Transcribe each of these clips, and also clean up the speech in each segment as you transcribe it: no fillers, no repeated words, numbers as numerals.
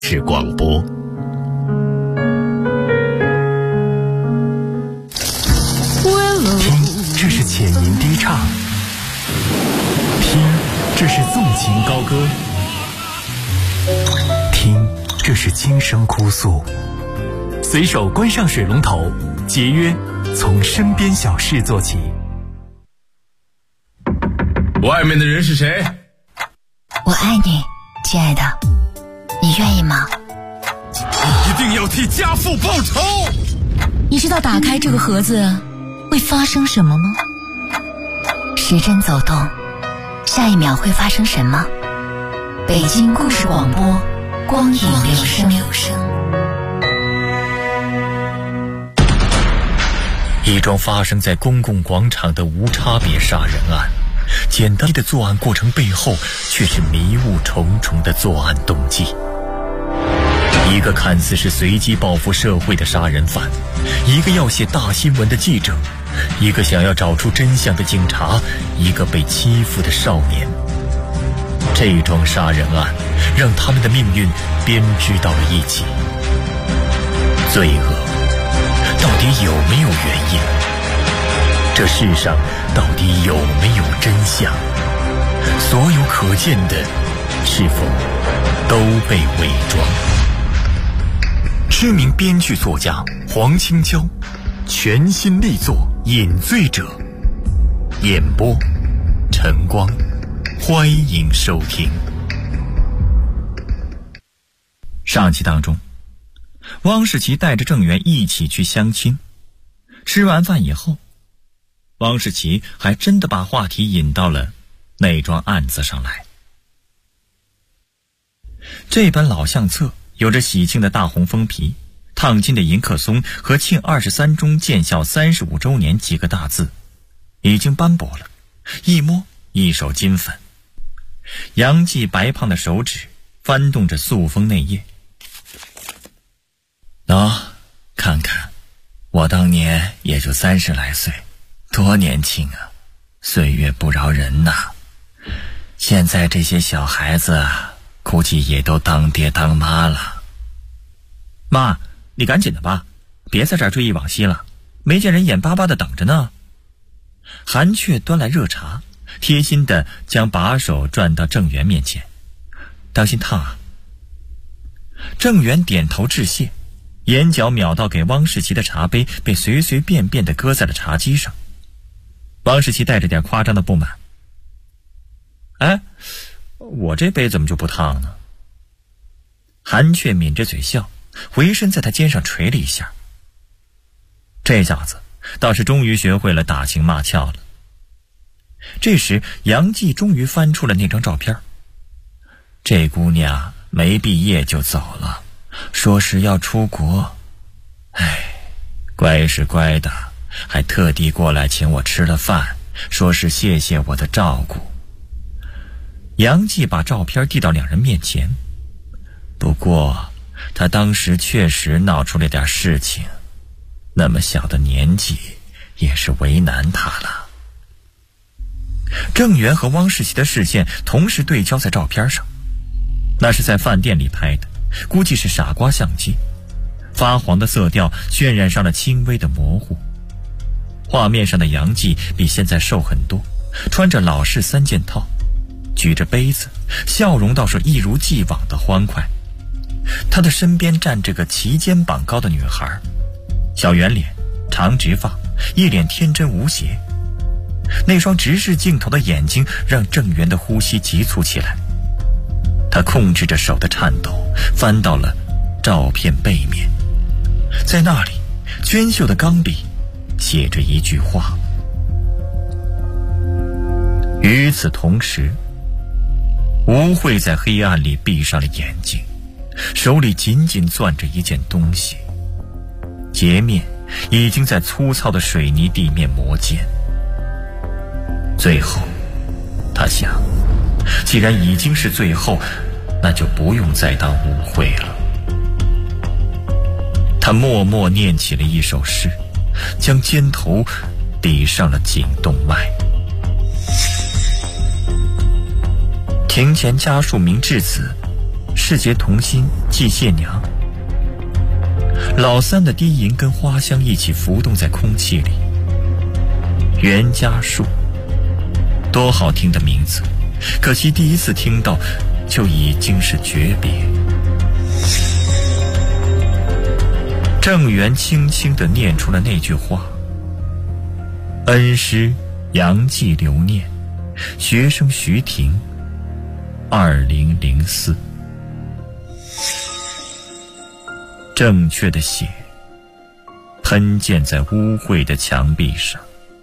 是广播。听，这是浅吟低唱；听，这是纵情高歌；听，这是轻声哭诉。随手关上水龙头，节约从身边小事做起。 外面的人是谁？ 我爱你，亲爱的，你愿意吗？ 一定要替家父报仇！ 你知道打开这个盒子会发生什么吗？时针走动，下一秒会发生什么？北京故事广播，光影留声。 一桩发生在公共广场的无差别杀人案，简单的作案过程背后却是迷雾重重的作案动机。一个看似是随机报复社会的杀人犯，一个要写大新闻的记者，一个想要找出真相的警察，一个被欺负的少年。这桩杀人案让他们的命运编织到了一起。罪恶到底有没有原因？这世上到底有没有真相？所有可见的是否都被伪装？知名编剧作家黄青椒全新力作《饮醉者》，演播晨光，欢迎收听。上期当中，汪世奇带着郑源一起去相亲。吃完饭以后，汪世奇还真的把话题引到了那桩案子上来。这本老相册有着喜庆的大红封皮，烫金的迎客松和庆23中建校35周年几个大字，已经斑驳了，一摸一手金粉。杨继白胖的手指翻动着塑封内页。看看，我当年也就30来岁，多年轻啊，岁月不饶人呐。现在这些小孩子估计也都当爹当妈了。妈，你赶紧的吧，别在这儿追忆往昔了，没见人眼巴巴的等着呢。韩雀端来热茶，贴心的将把手转到郑源面前，当心烫啊。郑源点头致谢，眼角瞟到给汪世奇的茶杯被随随便便的搁在了茶几上。汪世奇带着点夸张的不满，哎，我这杯怎么就不烫呢？韩雀抿着嘴笑，回身在他肩上捶了一下。这小子倒是终于学会了打情骂俏了。这时杨继终于翻出了那张照片。这姑娘没毕业就走了，说是要出国，乖是乖的，还特地过来请我吃了饭，说是谢谢我的照顾。杨继把照片递到两人面前，不过他当时确实闹出了点事情，那么小的年纪也是为难他了。郑源和汪世奇的视线同时对焦在照片上，那是在饭店里拍的，估计是傻瓜相机，发黄的色调渲染上了轻微的模糊。画面上的杨继比现在瘦很多，穿着老式3件套，举着杯子，笑容倒是一如既往的欢快。他的身边站着个齐肩膀高的女孩，小圆脸，长直发，一脸天真无邪。那双直视镜头的眼睛让郑源的呼吸急促起来。他控制着手的颤抖，翻到了照片背面，在那里娟秀的钢笔写着一句话。与此同时，吴慧在黑暗里闭上了眼睛，手里紧紧攥着一件东西，截面已经在粗糙的水泥地面磨尖。最后他想，既然已经是最后，那就不用再当误会了。他默默念起了一首诗，将肩头抵上了颈动脉。庭前家树明至此，世节同心， 祭谢娘。老三的低吟跟花香一起浮动在空气里。袁家树，多好听的名字，可惜第一次听到就已经是诀别。郑源轻轻地念出了那句话：恩师杨继留念，学生徐婷，2004。正确的血喷溅在污秽的墙壁上。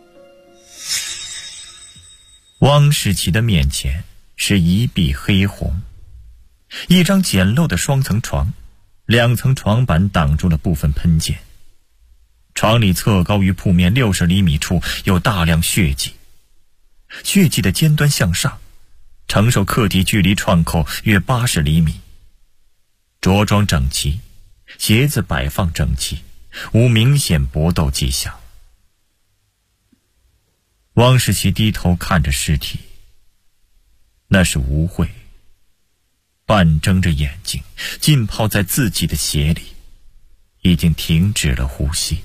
汪世奇的面前是一壁黑红，一张简陋的双层床，2层床板挡住了部分喷溅。床里侧高于铺面60厘米处有大量血迹，血迹的尖端向上，承受客体距离创口约80厘米。着装整齐，鞋子摆放整齐，无明显搏斗迹象。汪世奇低头看着尸体，那是吴慧，半睁着眼睛，浸泡在自己的血里，已经停止了呼吸。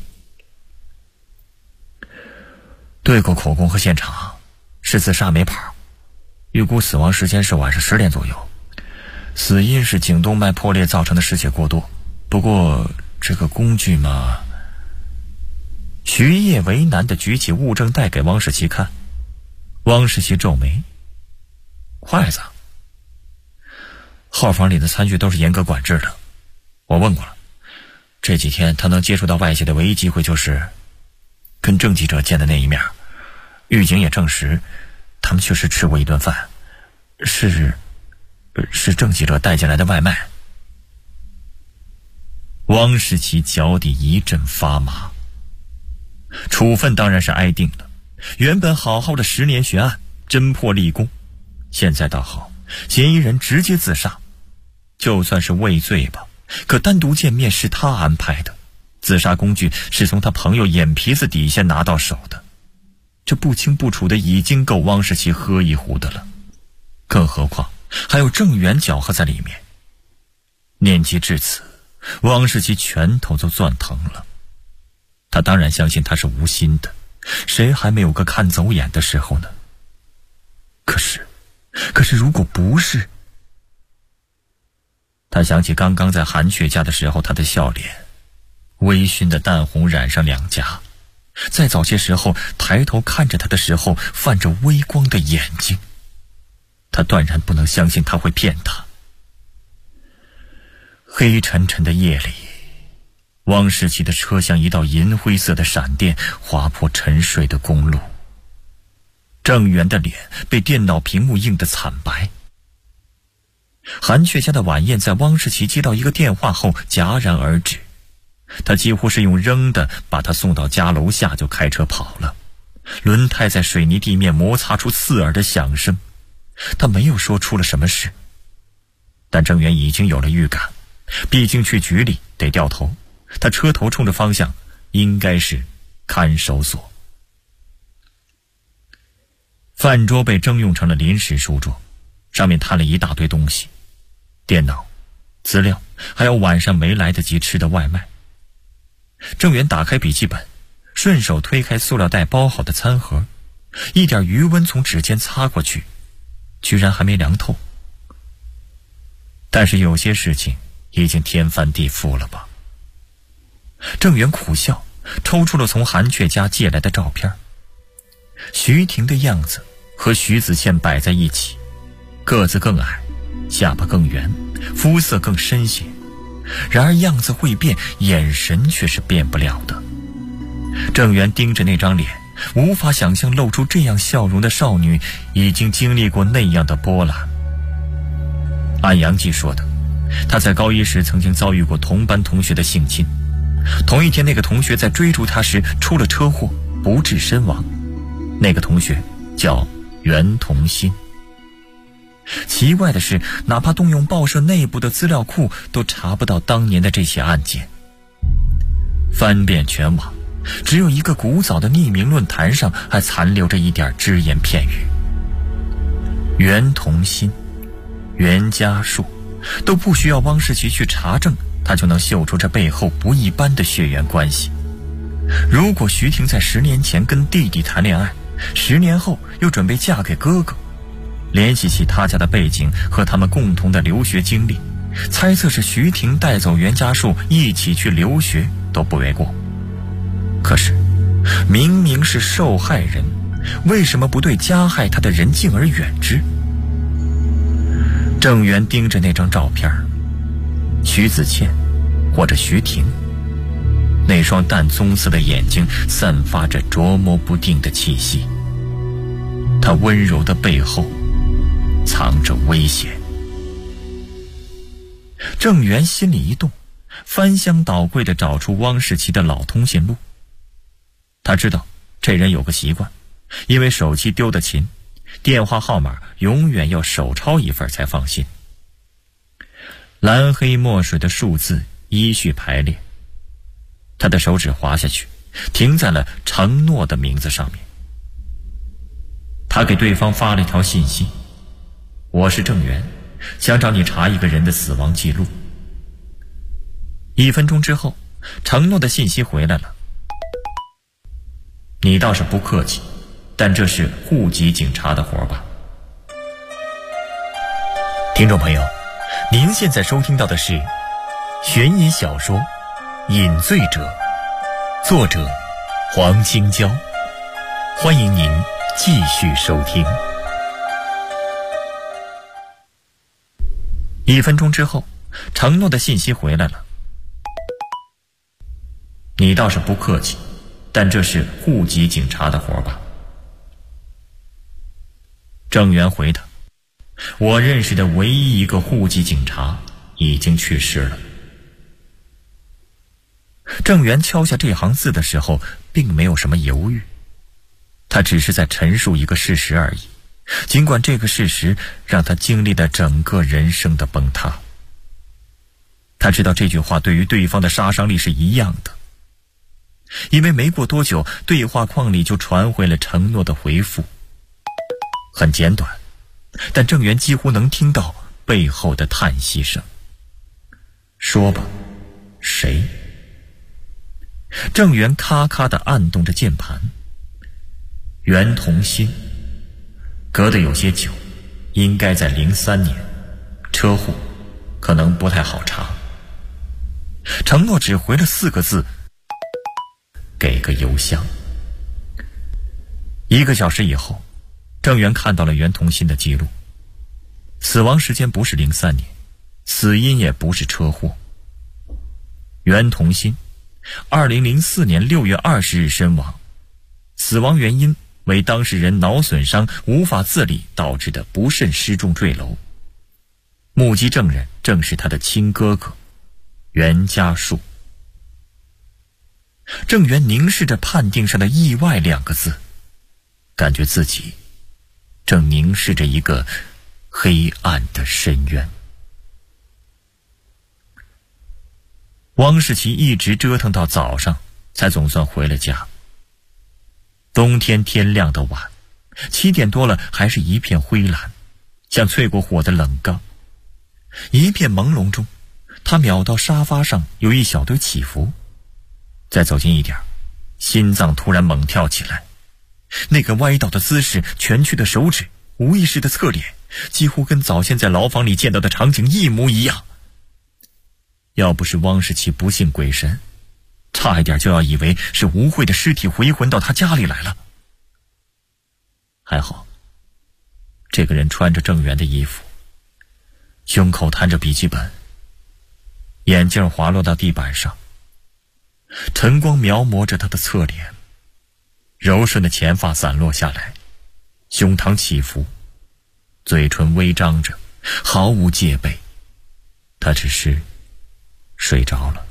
对过口供和现场，是自杀没跑，预估死亡时间是晚上10点左右，死因是颈动脉破裂造成的失血过多。不过这个工具嘛……徐烨为难地举起物证带给汪世奇看。汪世奇皱眉：筷子。号房里的餐具都是严格管制的，我问过了，这几天他能接触到外界的唯一机会就是跟郑记者见的那一面。狱警也证实他们确实吃过一顿饭，是郑记者带进来的外卖。汪世奇脚底一阵发麻。处分当然是挨定了，原本好好的10年悬案，侦破立功，现在倒好，嫌疑人直接自杀。就算是畏罪吧，可单独见面是他安排的，自杀工具是从他朋友眼皮子底下拿到手的，这不清不楚的已经够汪世奇喝一壶的了，更何况还有郑源搅和在里面。念及至此，汪世奇拳头都攥疼了。他当然相信他是无心的，谁还没有个看走眼的时候呢？可是如果不是……他想起刚刚在韩雀家的时候，他的笑脸，微醺的淡红染上两颊，在早些时候抬头看着他的时候泛着微光的眼睛，他断然不能相信他会骗他。黑沉沉的夜里，汪世奇的车像一道银灰色的闪电划破沉睡的公路。郑源的脸被电脑屏幕映得惨白。韩雀家的晚宴在汪世奇接到一个电话后戛然而止，他几乎是用扔的把他送到家楼下就开车跑了，轮胎在水泥地面摩擦出刺耳的响声。他没有说出了什么事，但郑源已经有了预感，毕竟去局里得掉头，他车头冲着方向应该是看守所。饭桌被征用成了临时书桌，上面摊了一大堆东西，电脑、资料，还有晚上没来得及吃的外卖。郑源打开笔记本，顺手推开塑料袋包好的餐盒，一点余温从指尖擦过去，居然还没凉透。但是有些事情已经天翻地覆了吧？郑源苦笑，抽出了从韩雀家借来的照片。徐婷的样子和徐子倩摆在一起，个子更矮，下巴更圆，肤色更深些。然而样子会变，眼神却是变不了的。郑源盯着那张脸，无法想象露出这样笑容的少女已经经历过那样的波澜。按杨继说的，他在高一时曾经遭遇过同班同学的性侵，同一天那个同学在追逐他时出了车祸，不治身亡。那个同学叫袁同新。奇怪的是，哪怕动用报社内部的资料库都查不到当年的这起案件。翻遍全网，只有一个古早的匿名论坛上还残留着一点只言片语。袁同新、袁家树、 都不需要汪世奇去查证，他就能嗅出这背后不一般的血缘关系。如果徐婷在10年前跟弟弟谈恋爱，10年后又准备嫁给哥哥，联系起他家的背景和他们共同的留学经历，猜测是徐婷带走袁家树一起去留学都不为过。可是明明是受害人，为什么不对加害他的人敬而远之？郑源盯着那张照片，徐子倩或者徐婷，那双淡棕色的眼睛散发着捉摸不定的气息，他温柔的背后藏着危险。郑源心里一动，翻箱倒柜地找出汪世奇的老通讯录。他知道这人有个习惯，因为手机丢得勤，电话号码永远要手抄一份才放心。蓝黑墨水的数字依序排列，他的手指滑下去，停在了承诺的名字上面。他给对方发了一条信息：我是郑源，想找你查一个人的死亡记录。1分钟之后，承诺的信息回来了：你倒是不客气，但这是户籍警察的活吧？听众朋友，您现在收听到的是悬疑小说《饮醉者》，作者黄青椒，欢迎您继续收听。1分钟之后，承诺的信息回来了：你倒是不客气，但这是户籍警察的活吧？郑源回答：我认识的唯一一个户籍警察已经去世了。郑源敲下这行字的时候并没有什么犹豫，他只是在陈述一个事实而已，尽管这个事实让他经历了整个人生的崩塌。他知道这句话对于对方的杀伤力是一样的，因为没过多久，对话框里就传回了承诺的回复，很简短，但郑源几乎能听到背后的叹息声。说吧，谁？郑源咔咔地按动着键盘。袁同欣，隔得有些久，应该在03年，车祸，可能不太好查。承诺只回了4个字：给个邮箱。1个小时以后，郑源看到了袁同欣的记录，死亡时间不是03年，死因也不是车祸。袁同欣2004年6月20日身亡，死亡原因为当事人脑损伤无法自理导致的不慎失重坠楼。目击证人正是他的亲哥哥袁家树。郑源凝视着判定上的意外2个字，感觉自己正凝视着一个黑暗的深渊。汪世奇一直折腾到早上才总算回了家。冬天天亮的晚，7点多了还是一片灰蓝，像淬过火的冷缸。一片朦胧中，他瞄到沙发上有一小堆起伏，再走近一点，心脏突然猛跳起来。那个歪倒的姿势，蜷曲的手指，无意识的侧脸，几乎跟早先在牢房里见到的场景一模一样。要不是汪世奇不信鬼神，差一点就要以为是吴慧的尸体回魂到他家里来了。还好，这个人穿着郑源的衣服，胸口摊着笔记本，眼镜滑落到地板上，晨光描摹着他的侧脸，柔顺的前发散落下来，胸膛起伏，嘴唇微张着，毫无戒备。他只是睡着了。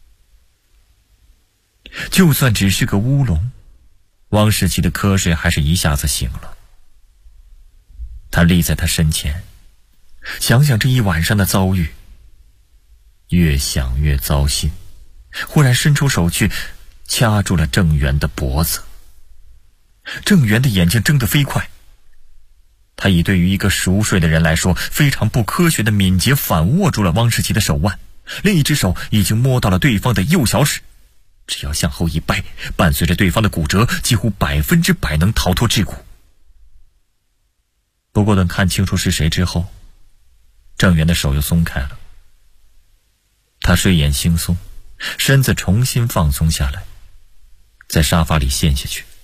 就算只是个乌龙，汪世奇的瞌睡还是一下子醒了。他立在他身前，想想这一晚上的遭遇，越想越糟心，忽然伸出手去掐住了郑源的脖子。郑源的眼睛睁得飞快， 他以对于一个熟睡的人来说非常不科学的敏捷反握住了汪世奇的手腕，另一只手已经摸到了对方的右小指，只要向后一掰，伴随着对方的骨折，几乎100%能逃脱桎梏。不过等看清楚是谁之后，郑源的手又松开了。他睡眼惺忪，身子重新放松下来，在沙发里陷下去。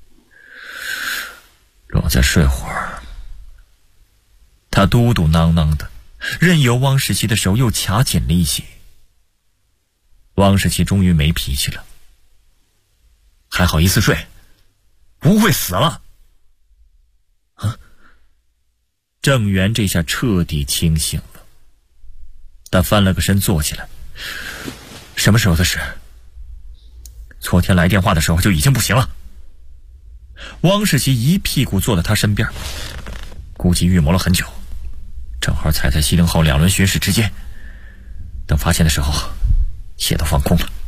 让我再睡会儿。他嘟嘟囔囔的，任由汪世奇的手又卡紧了一些。汪世奇终于没脾气了。还好意思睡，不会死了。啊！郑源这下彻底清醒了。他翻了个身坐起来。什么时候的事？昨天来电话的时候就已经不行了。汪世奇一屁股坐在他身边，估计预谋了很久，正好踩在西陵号2轮巡视之间，等发现的时候血都放空了。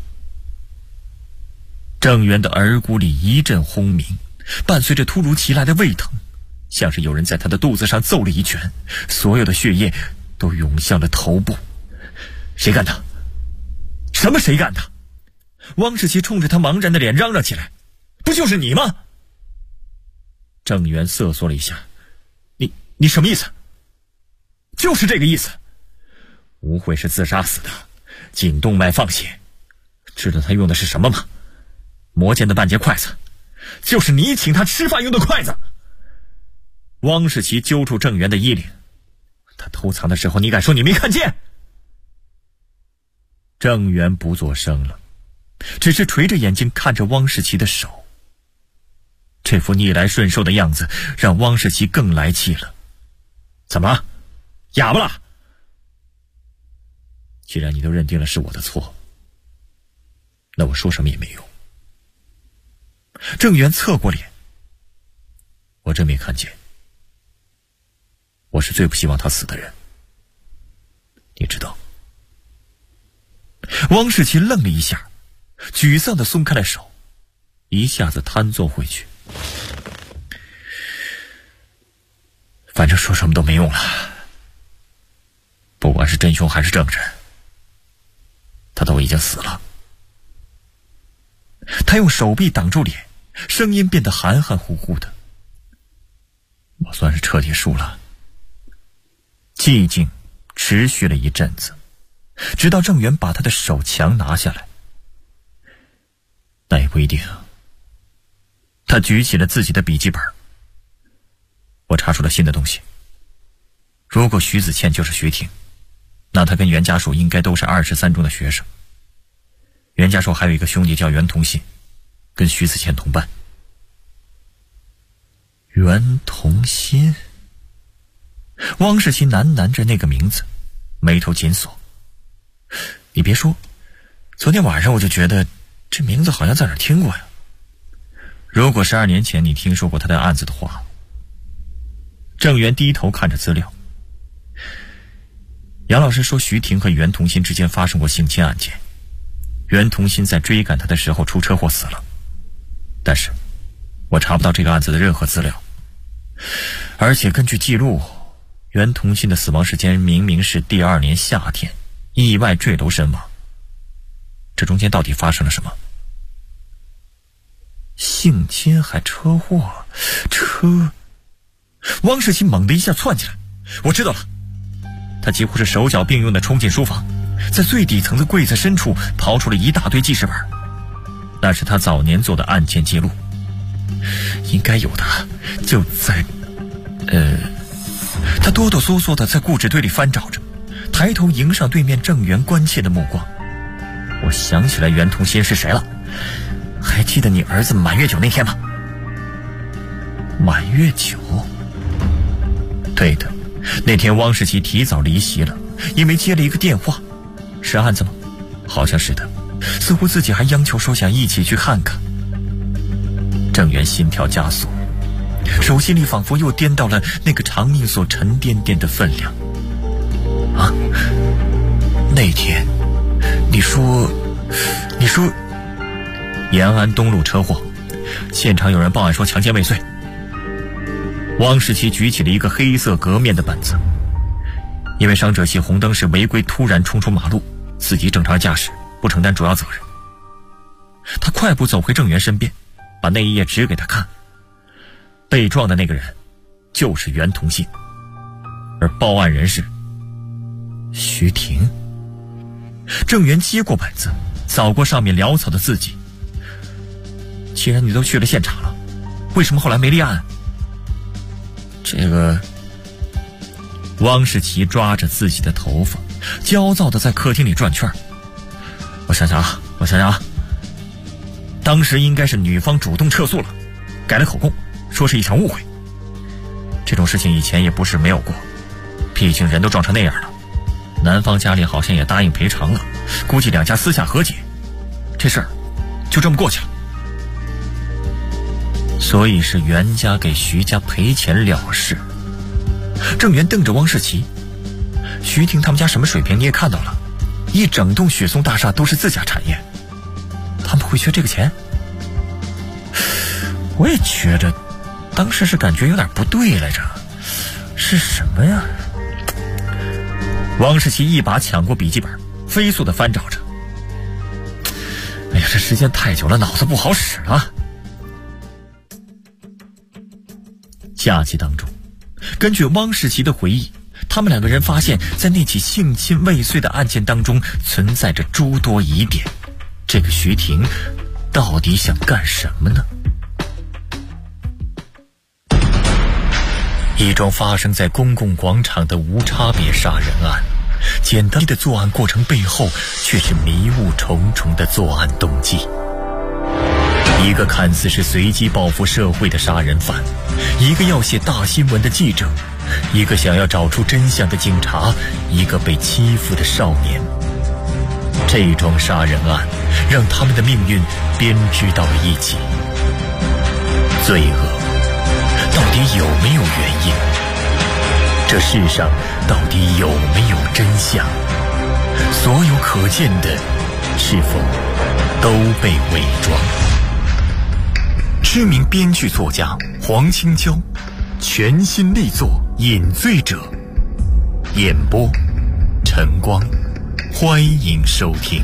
郑源的耳骨里一阵轰鸣，伴随着突如其来的胃疼，像是有人在他的肚子上揍了一拳，所有的血液都涌向了头部。谁干的？什么谁干的？汪世奇冲着他茫然的脸嚷嚷起来：不就是你吗？郑源瑟缩了一下，你什么意思？就是这个意思。吴慧是自杀死的，颈动脉放血，知道他用的是什么吗？磨尖的半截筷子，就是你请他吃饭用的筷子。汪世奇揪住郑源的衣领，他偷藏的时候你敢说你没看见？郑源不作声了，只是垂着眼睛看着汪世奇的手。这副逆来顺受的样子让汪世奇更来气了。怎么了？哑巴了？既然你都认定了是我的错，那我说什么也没用。郑源侧过脸，我真没看见。我是最不希望他死的人，你知道。汪世奇愣了一下，沮丧地松开了手，一下子瘫坐回去。反正说什么都没用了，不管是真凶还是证人，他都已经死了。他用手臂挡住脸，声音变得含含糊糊的。我算是彻底输了。寂静持续了一阵子，直到郑源把他的手强拿下来。那也不一定。他举起了自己的笔记本。我查出了新的东西。如果徐子倩就是徐婷，那他跟袁家树应该都是23中的学生。袁家树还有一个兄弟叫袁同信，跟徐子倩同班。袁同信？汪世奇喃喃着那个名字，眉头紧锁。你别说，昨天晚上我就觉得这名字好像在哪儿听过呀。如果12年前你听说过他的案子的话。郑源低头看着资料。杨老师说徐婷和袁同新之间发生过性侵案件，袁同新在追赶他的时候出车祸死了，但是我查不到这个案子的任何资料。而且根据记录，袁同新的死亡时间明明是第2年夏天，意外坠楼身亡。这中间到底发生了什么？性侵还车祸？汪世奇猛地一下窜起来，我知道了。他几乎是手脚并用的冲进书房，在最底层的柜子深处刨出了一大堆记事本，那是他早年做的案件记录。应该有的，就在他哆哆嗦嗦的在故纸堆里翻找着，抬头迎上对面郑源关切的目光。我想起来袁同新是谁了，还记得你儿子满月酒那天吗？满月酒？对的，那天汪世奇提早离席了，因为接了一个电话。是案子吗？好像是的，似乎自己还央求说想一起去看看。郑源心跳加速，手心里仿佛又掂到了那个长命所沉甸甸的分量。啊，那天你说延安东路车祸，现场有人报案说强奸未遂。 汪世奇举起了一个黑色革面的本子，因为伤者系红灯时违规突然冲出马路，自己正常驾驶，不承担主要责任。他快步走回郑源身边，把那一页指给他看。被撞的那个人就是袁同信，而报案人是徐婷。郑源接过本子，扫过上面潦草的字迹。既然你都去了现场了，为什么后来没立案？这个……汪世奇抓着自己的头发，焦躁地在客厅里转圈。我想想啊，当时应该是女方主动撤诉了，改了口供，说是一场误会。这种事情以前也不是没有过，毕竟人都撞成那样了，男方家里好像也答应赔偿了，估计两家私下和解，这事儿就这么过去了。所以是袁家给徐家赔钱了事。郑源瞪着汪世奇，徐婷他们家什么水平你也看到了，一整栋雪松大厦都是自家产业，他们会缺这个钱？我也觉得当时是感觉有点不对来着，是什么呀？汪世奇一把抢过笔记本，飞速地翻找着。哎呀，这时间太久了，脑子不好使了。假期当中，根据汪世奇的回忆，他们两个人发现在那起性侵未遂的案件当中存在着诸多疑点，这个徐婷到底想干什么呢？一桩发生在公共广场的无差别杀人案，简单的作案过程背后却是迷雾重重的作案动机。一个看似是随机报复社会的杀人犯，一个要写大新闻的记者，一个想要找出真相的警察，一个被欺负的少年。这桩杀人案让他们的命运编织到了一起。罪恶到底有没有原因？这世上到底有没有真相？所有可见的是否都被伪装？知名编剧作家黄清娇全新力作《饮醉者》，演播晨光，欢迎收听。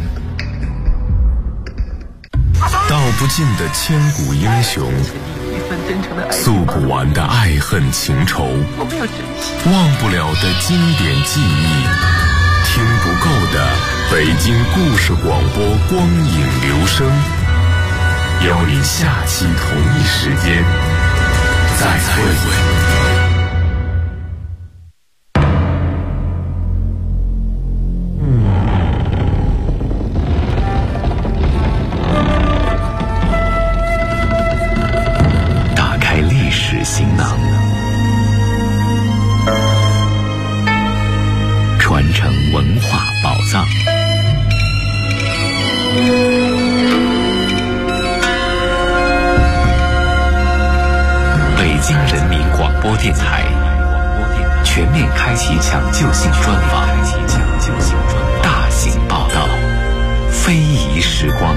道不尽的千古英雄，诉不完的爱恨情仇，忘不了的经典记忆，听不够的北京故事广播光影留声，邀你下期同一时间再会。行囊，传承文化宝藏。北京人民广播电台全面开启抢救性专访，大型报道，非遗时光。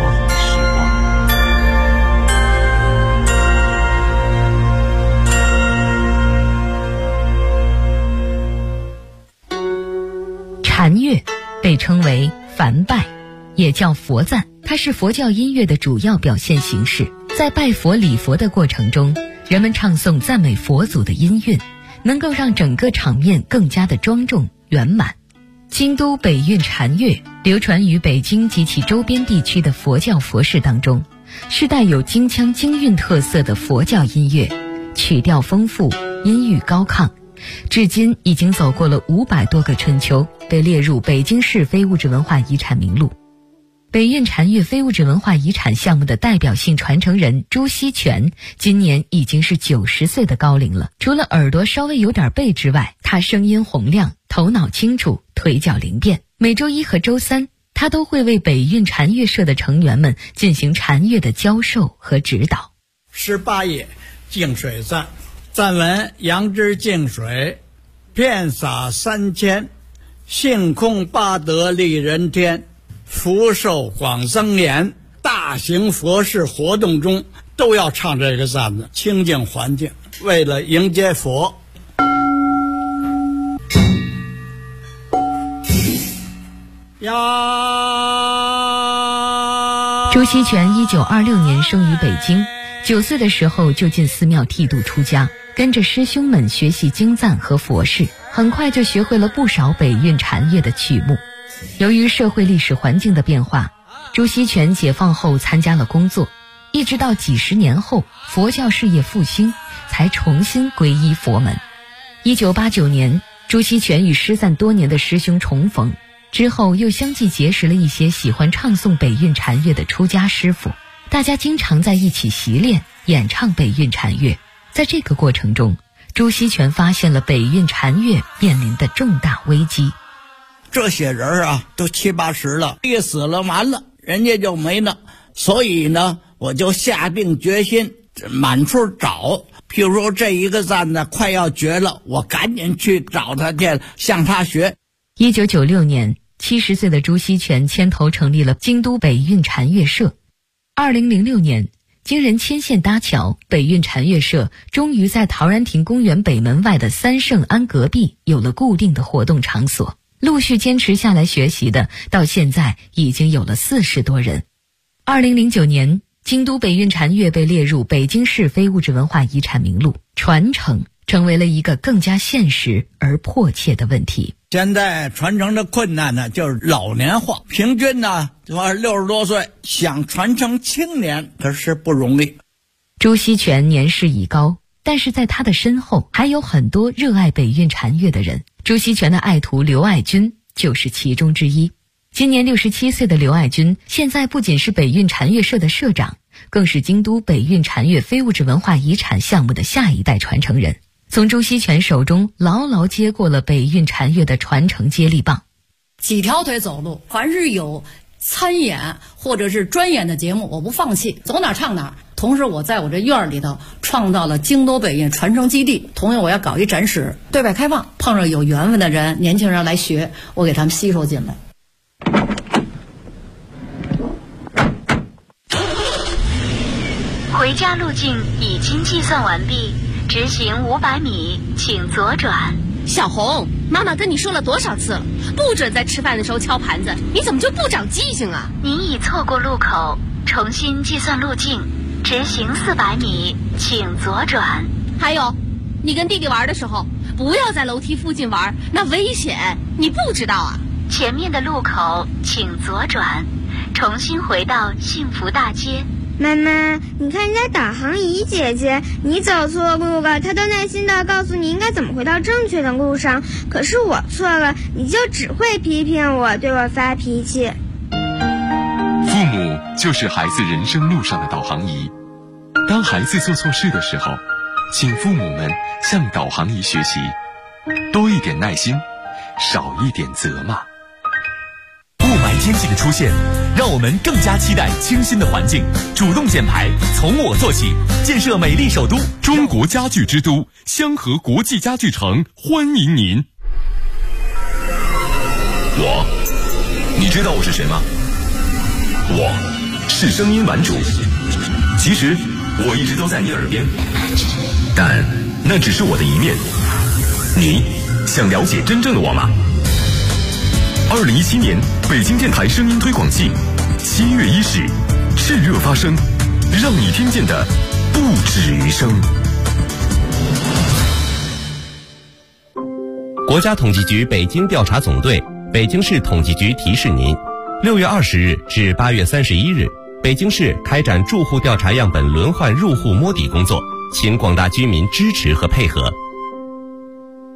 禅乐被称为梵拜，也叫佛赞，它是佛教音乐的主要表现形式。在拜佛礼佛的过程中，人们唱诵赞美佛祖的音韵，能够让整个场面更加的庄重圆满。京都北韵禅乐流传于北京及其周边地区的佛教佛事当中，是带有京腔京韵特色的佛教音乐，曲调丰富，音域高亢，至今已经走过了500多个春秋，被列入北京市非物质文化遗产名录。北韵禅乐非物质文化遗产项目的代表性传承人朱锡全今年已经是90岁的高龄了。除了耳朵稍微有点背之外，他声音洪亮，头脑清楚，腿脚灵便。每周一和周三，他都会为北韵禅乐社的成员们进行禅乐的教授和指导。 18页净水赞，赞文：杨枝净水，遍洒3千，性空八德利人天，福寿广增延。大型佛事活动中都要唱这个赞子，清净环境， 为了迎接佛。 朱锡全1926年生于北京，9岁的时候就进寺庙剃度出家，跟着师兄们学习经赞和佛事，很快就学会了不少北韵禅乐的曲目。由于社会历史环境的变化，朱锡全解放后参加了工作，一直到几十年后佛教事业复兴，才重新皈依佛门。1989年，朱锡全与失散多年的师兄重逢，之后又相继结识了一些喜欢唱诵北韵禅乐的出家师傅，大家经常在一起习练演唱北韵禅乐。在这个过程中，朱锡全发现了北韵禅乐面临的重大危机。 这些人啊，都70、80了，一死了完了，人家就没了。所以呢，我就下定决心满处找。譬如说这一个赞呢快要绝了，我赶紧去找他去，向他学。 1996年，70岁的朱锡全牵头成立了京都北韵禅乐社。2006年，经人牵线搭桥，北韵禅乐社终于在陶然亭公园北门外的三圣庵隔壁有了固定的活动场所。陆续坚持下来学习的，到现在已经有了40多人。2009年，京都北韵禅乐被列入北京市非物质文化遗产名录，传承成为了一个更加现实而迫切的问题。 现在传承的困难呢，就是老年化，平均呢60多岁，想传承青年可是不容易。 朱锡全年事已高，但是在他的身后还有很多热爱北韵禅乐的人。朱锡全的爱徒刘爱军就是其中之一。今年67岁的刘爱军，现在不仅是北韵禅乐社的社长，更是京都北韵禅乐非物质文化遗产项目的下一代传承人，从朱锡全手中牢牢接过了北韵禅乐的传承接力棒。 几条腿走路，凡是有参演或者是专演的节目，我不放弃，走哪唱哪。同时我在我这院里头创造了京都北韵传承基地，同样我要搞一展示，对外开放，碰上有缘分的人，年轻人来学，我给他们吸收进来。 回家路径已经计算完毕，直行500米，请左转。 小红，妈妈跟你说了多少次了，不准在吃饭的时候敲盘子，你怎么就不长记性啊？ 您已错过路口，重新计算路径，直行400米，请左转。 还有，你跟弟弟玩的时候，不要在楼梯附近玩，那危险，你不知道啊？ 前面的路口请左转，重新回到幸福大街。 妈妈，你看人家导航仪姐姐，你走错路了，她都耐心地告诉你应该怎么回到正确的路上，可是我错了，你就只会批评我，对我发脾气。 父母就是孩子人生路上的导航仪，当孩子做错事的时候，请父母们向导航仪学习，多一点耐心，少一点责骂。 雾霾天气的出现，让我们更加期待清新的环境。主动减排，从我做起，建设美丽首都， 中国家具之都香河国际家具城欢迎您。 你知道我是谁吗？我是声音玩主。其实我一直都在你耳边，但那只是我的一面。你想了解真正的我吗 ？2017年北京电台声音推广季7月1日炽热发声，让你听见的不止于声。 国家统计局北京调查总队、北京市统计局提示您：6月20日至8月31日，北京市开展住户调查样本轮换入户摸底工作，请广大居民支持和配合。